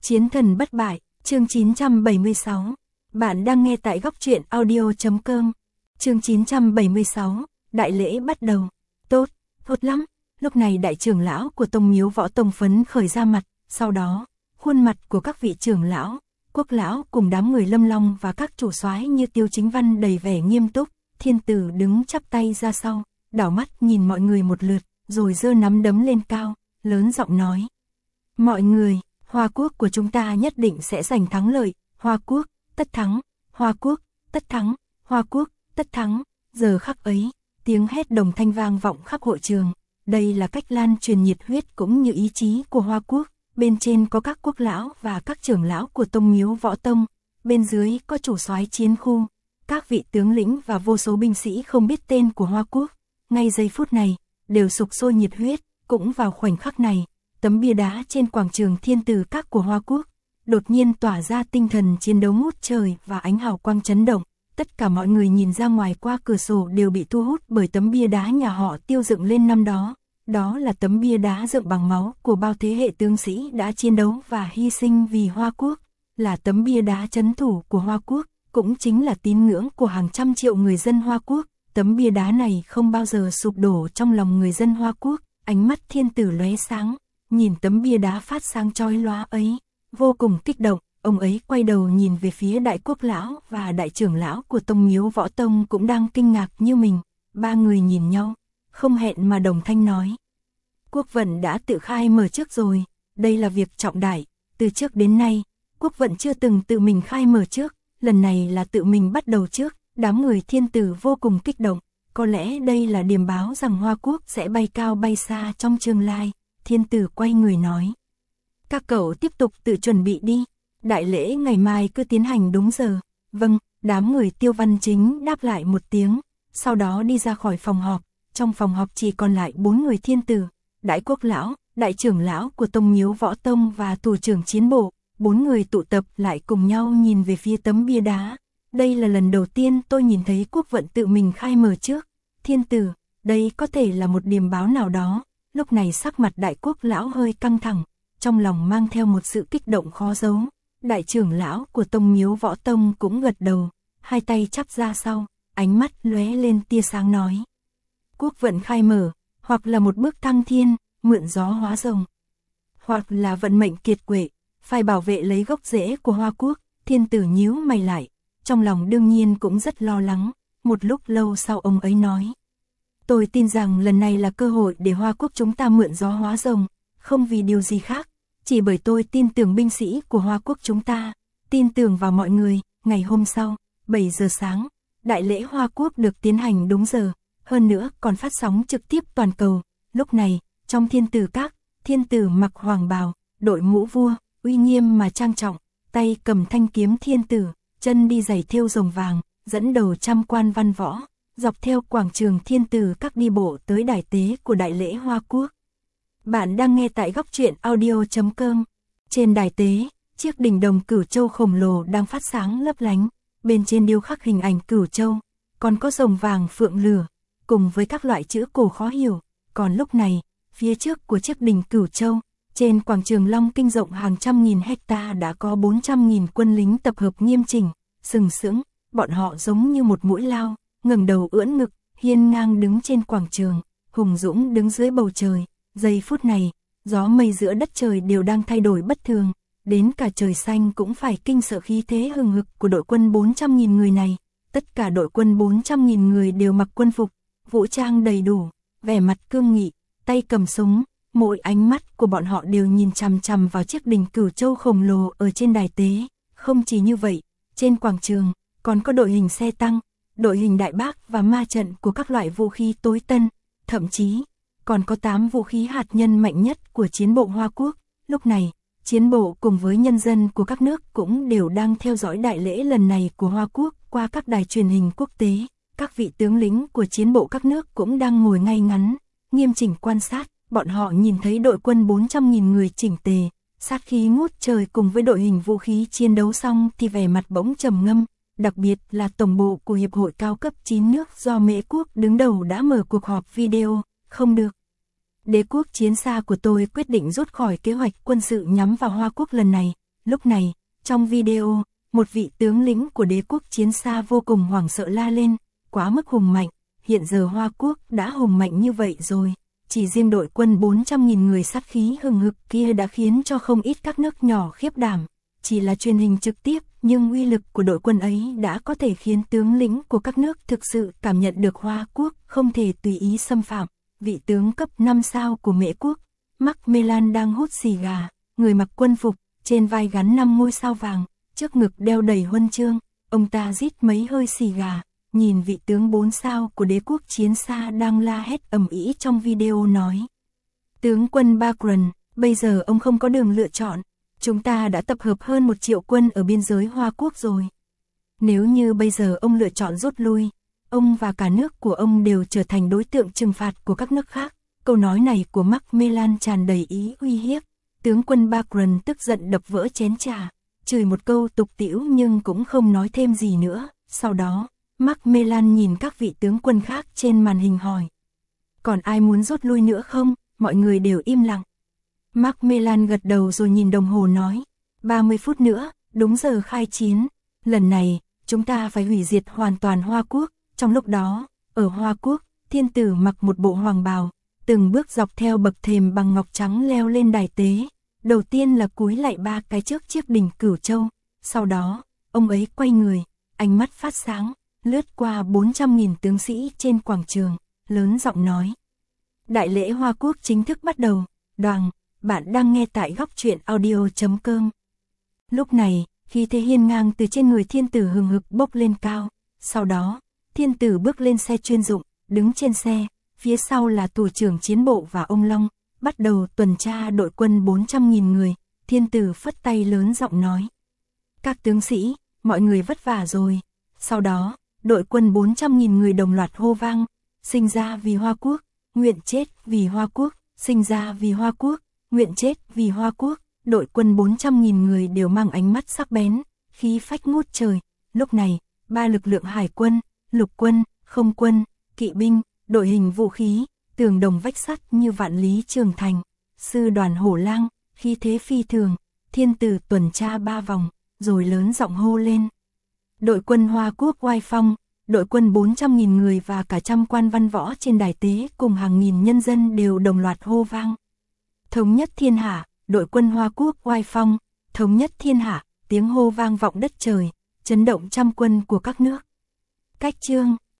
Chiến thần bất bại, chương 976. Bạn đang nghe tại góc truyện audio.com. Chương 976, đại lễ bắt đầu. Tốt lắm. Lúc này đại trưởng lão của Tông Miếu Võ Tông phấn khởi ra mặt, sau đó, khuôn mặt của các vị trưởng lão, quốc lão cùng đám người Lâm Long và các chủ soái như Tiêu Chính Văn đầy vẻ nghiêm túc. Thiên tử đứng chắp tay ra sau, đảo mắt nhìn mọi người một lượt, rồi giơ nắm đấm lên cao, lớn giọng nói: mọi người, Hoa Quốc của chúng ta nhất định sẽ giành thắng lợi, Hoa Quốc, tất thắng, Hoa Quốc, tất thắng, Hoa Quốc, tất thắng. Giờ khắc ấy, tiếng hét đồng thanh vang vọng khắp hội trường. Đây là cách lan truyền nhiệt huyết cũng như ý chí của Hoa Quốc. Bên trên có các quốc lão và các trưởng lão của Tông Miếu Võ Tông, bên dưới có chủ soái chiến khu, các vị tướng lĩnh và vô số binh sĩ không biết tên của Hoa Quốc. Ngay giây phút này, đều sục sôi nhiệt huyết. Cũng vào khoảnh khắc này, tấm bia đá trên quảng trường Thiên Tử Các của Hoa Quốc đột nhiên tỏa ra tinh thần chiến đấu ngút trời và ánh hào quang chấn động. Tất cả mọi người nhìn ra ngoài qua cửa sổ đều bị thu hút bởi tấm bia đá nhà họ Tiêu dựng lên năm đó. Đó là tấm bia đá dựng bằng máu của bao thế hệ tướng sĩ đã chiến đấu và hy sinh vì Hoa Quốc, là tấm bia đá trấn thủ của Hoa Quốc, cũng chính là tín ngưỡng của hàng trăm triệu người dân Hoa Quốc. Tấm bia đá này không bao giờ sụp đổ trong lòng người dân Hoa Quốc. Ánh mắt thiên tử lóe sáng, nhìn tấm bia đá phát sáng chói lóa ấy, vô cùng kích động. Ông ấy quay đầu nhìn về phía đại quốc lão và đại trưởng lão của Tông Miếu Võ Tông cũng đang kinh ngạc như mình. Ba người nhìn nhau, không hẹn mà đồng thanh nói: Quốc vận đã tự khai mở trước rồi, đây là việc trọng đại. Từ trước đến nay, quốc vận chưa từng tự mình khai mở trước, lần này là tự mình bắt đầu trước. Đám người thiên tử vô cùng kích động. Có lẽ đây là điềm báo rằng Hoa Quốc sẽ bay cao bay xa trong tương lai. Thiên tử quay người nói: các cậu tiếp tục tự chuẩn bị đi, đại lễ ngày mai cứ tiến hành đúng giờ. Vâng, đám người Tiêu Văn Chính đáp lại một tiếng, sau đó đi ra khỏi phòng họp. Trong phòng họp chỉ còn lại 4 người thiên tử, đại quốc lão, đại trưởng lão của Tông Miếu Võ Tông và thủ trưởng chiến bộ. 4 người tụ tập lại cùng nhau nhìn về phía tấm bia đá. Đây là lần đầu tiên tôi nhìn thấy quốc vận tự mình khai mở trước. Thiên tử, đây có thể là một điềm báo nào đó. Lúc này sắc mặt đại quốc lão hơi căng thẳng, trong lòng mang theo một sự kích động khó giấu. Đại trưởng lão của Tông Miếu Võ Tông cũng gật đầu, hai tay chắp ra sau, ánh mắt lóe lên tia sáng nói: quốc vận khai mở, hoặc là một bước thăng thiên, mượn gió hóa rồng, hoặc là vận mệnh kiệt quệ, phải bảo vệ lấy gốc rễ của Hoa Quốc. Thiên tử nhíu mày lại, trong lòng đương nhiên cũng rất lo lắng. Một lúc lâu sau ông ấy nói: tôi tin rằng lần này là cơ hội để Hoa Quốc chúng ta mượn gió hóa rồng, không vì điều gì khác, chỉ bởi tôi tin tưởng binh sĩ của Hoa Quốc chúng ta, tin tưởng vào mọi người. Ngày hôm sau, 7 giờ sáng, đại lễ Hoa Quốc được tiến hành đúng giờ, hơn nữa còn phát sóng trực tiếp toàn cầu. Lúc này, trong Thiên Tử Các, thiên tử mặc hoàng bào, đội mũ vua, uy nghiêm mà trang trọng, tay cầm thanh kiếm thiên tử, chân đi giày thêu rồng vàng, dẫn đầu trăm quan văn võ, dọc theo quảng trường Thiên Tử Các đi bộ tới đài tế của đại lễ Hoa Quốc. Bạn đang nghe tại góc truyện audio.com. Trên đài tế, chiếc đỉnh đồng Cửu Châu khổng lồ đang phát sáng lấp lánh, bên trên điêu khắc hình ảnh Cửu Châu, còn có rồng vàng phượng lửa, cùng với các loại chữ cổ khó hiểu. Còn lúc này, phía trước của chiếc đỉnh Cửu Châu, trên quảng trường Long Kinh rộng hàng trăm nghìn hecta đã có 400.000 quân lính tập hợp nghiêm chỉnh, sừng sững. Bọn họ giống như một mũi lao, ngẩng đầu ưỡn ngực, hiên ngang đứng trên quảng trường, hùng dũng đứng dưới bầu trời. Giây phút này, gió mây giữa đất trời đều đang thay đổi bất thường, đến cả trời xanh cũng phải kinh sợ khí thế hừng hực của đội quân 400.000 người này. Tất cả đội quân 400.000 người đều mặc quân phục, vũ trang đầy đủ, vẻ mặt cương nghị, tay cầm súng. Mỗi ánh mắt của bọn họ đều nhìn chằm chằm vào chiếc đỉnh Cửu Châu khổng lồ ở trên đài tế. Không chỉ như vậy, trên quảng trường còn có đội hình xe tăng, đội hình đại bác và ma trận của các loại vũ khí tối tân, thậm chí còn có 8 vũ khí hạt nhân mạnh nhất của chiến bộ Hoa Quốc. Lúc này, chiến bộ cùng với nhân dân của các nước cũng đều đang theo dõi đại lễ lần này của Hoa Quốc qua các đài truyền hình quốc tế. Các vị tướng lĩnh của chiến bộ các nước cũng đang ngồi ngay ngắn, nghiêm chỉnh quan sát. Bọn họ nhìn thấy đội quân 400.000 người chỉnh tề, sát khí ngút trời cùng với đội hình vũ khí chiến đấu xong thì vẻ mặt bỗng trầm ngâm. Đặc biệt là tổng bộ của Hiệp hội cao cấp 9 nước do Mễ Quốc đứng đầu đã mở cuộc họp video. Không được. Đế quốc chiến xa của tôi quyết định rút khỏi kế hoạch quân sự nhắm vào Hoa Quốc lần này. Lúc này, trong video, một vị tướng lĩnh của đế quốc chiến xa vô cùng hoảng sợ la lên, quá mức hùng mạnh, hiện giờ Hoa Quốc đã hùng mạnh như vậy rồi. Chỉ riêng đội quân 400.000 người sát khí hừng hực kia đã khiến cho không ít các nước nhỏ khiếp đảm. Chỉ là truyền hình trực tiếp, nhưng uy lực của đội quân ấy đã có thể khiến tướng lĩnh của các nước thực sự cảm nhận được Hoa Quốc không thể tùy ý xâm phạm. Vị tướng cấp 5 sao của Mễ Quốc, Macmillan đang hút xì gà, người mặc quân phục, trên vai gắn 5 ngôi sao vàng, trước ngực đeo đầy huân chương, ông ta rít mấy hơi xì gà, nhìn vị tướng 4 sao của đế quốc chiến xa đang la hét ầm ĩ trong video nói. Tướng quân Bagran, bây giờ ông không có đường lựa chọn, chúng ta đã tập hợp hơn 1 triệu quân ở biên giới Hoa Quốc rồi. Nếu như bây giờ ông lựa chọn rút lui, ông và cả nước của ông đều trở thành đối tượng trừng phạt của các nước khác. Câu nói này của Macmillan tràn đầy ý uy hiếp. Tướng quân Bagran tức giận đập vỡ chén trà, chửi một câu tục tĩu nhưng cũng không nói thêm gì nữa. Sau đó, Macmillan nhìn các vị tướng quân khác trên màn hình hỏi. Còn ai muốn rút lui nữa không? Mọi người đều im lặng. Macmillan gật đầu rồi nhìn đồng hồ nói. 30 phút nữa, đúng giờ khai chiến. Lần này, chúng ta phải hủy diệt hoàn toàn Hoa Quốc. Trong lúc đó, ở Hoa Quốc, thiên tử mặc một bộ hoàng bào, từng bước dọc theo bậc thềm bằng ngọc trắng leo lên đài tế. Đầu tiên là cúi lạy 3 cái trước chiếc đỉnh Cửu Châu. Sau đó, ông ấy quay người, ánh mắt phát sáng, lướt qua 400.000 tướng sĩ trên quảng trường, lớn giọng nói. Đại lễ Hoa Quốc chính thức bắt đầu. Đoàn, bạn đang nghe tại góc truyện audio.com. Lúc này, khí thế hiên ngang từ trên người thiên tử hừng hực bốc lên cao. Sau đó, thiên tử bước lên xe chuyên dụng, đứng trên xe, phía sau là thủ trưởng chiến bộ và ông Long, bắt đầu tuần tra đội quân 400.000 người. Thiên tử phất tay lớn giọng nói. Các tướng sĩ, mọi người vất vả rồi. Sau đó, đội quân 400.000 người đồng loạt hô vang, sinh ra vì Hoa Quốc, nguyện chết vì Hoa Quốc, sinh ra vì Hoa Quốc, nguyện chết vì Hoa Quốc. Đội quân 400.000 người đều mang ánh mắt sắc bén, khí phách ngút trời. Lúc này, 3 lực lượng hải quân, lục quân, không quân, kỵ binh, đội hình vũ khí, tường đồng vách sắt như vạn lý trường thành, sư đoàn hổ lang, khí thế phi thường. Thiên tử tuần tra 3 vòng, rồi lớn giọng hô lên. Đội quân Hoa Quốc oai phong, đội quân 400.000 người và cả trăm quan văn võ trên đài tế cùng hàng nghìn nhân dân đều đồng loạt hô vang. Thống nhất thiên hạ, đội quân Hoa Quốc oai phong, thống nhất thiên hạ, tiếng hô vang vọng đất trời, chấn động trăm quân của các nước. Cách chương